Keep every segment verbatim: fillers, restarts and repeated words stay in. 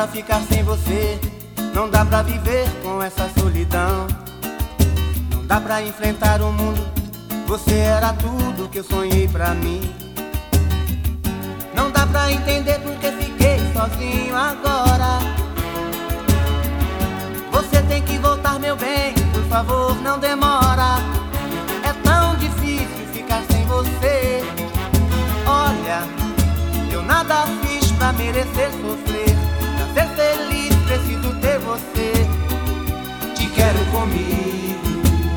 pra ficar sem você, não dá pra viver com essa solidão. Não dá pra enfrentar o mundo, você era tudo que eu sonhei pra mim. Não dá pra entender porque fiquei sozinho agora. Você tem que voltar, meu bem, por favor, não demora. É tão difícil ficar sem você. Olha, eu nada fiz pra merecer sofrer. Pra ser feliz preciso ter você. Te quero comigo.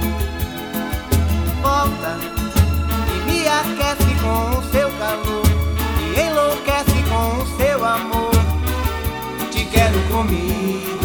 Volta e me aquece com o seu calor, me enlouquece com o seu amor. Te quero comigo.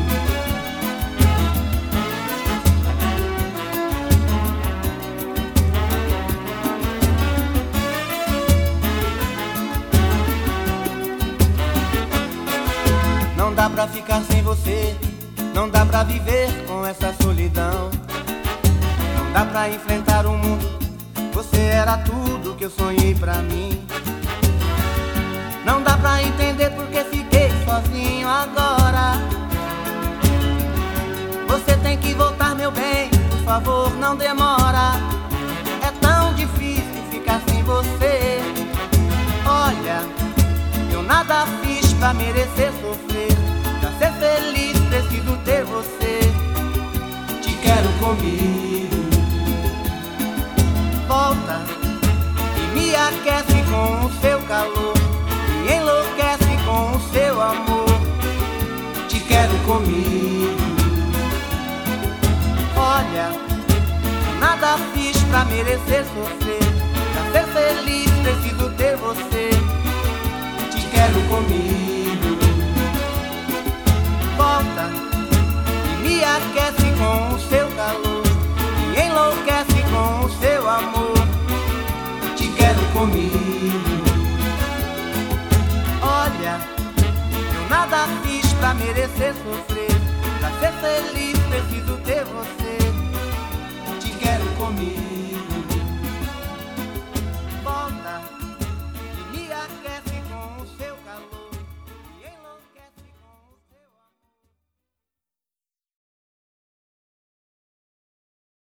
Não dá pra ficar sem você, não dá pra viver com essa solidão. Não dá pra enfrentar o mundo, você era tudo que eu sonhei pra mim. Não dá pra entender porque fiquei sozinho agora. Você tem que voltar, meu bem, por favor, não demora. É tão difícil ficar sem você. Olha, eu nada fiz pra merecer sofrer. Pra ser feliz preciso ter você. Te quero comigo. Volta e me aquece com o seu calor, me enlouquece com o seu amor. Te quero comigo. Olha, nada fiz pra merecer sofrer. Pra ser feliz preciso ter você. Te quero comigo. Volta e me aquece com o seu calor, me enlouquece com o seu amor. Te quero comigo. Olha, eu nada fiz pra merecer sofrer. Pra ser feliz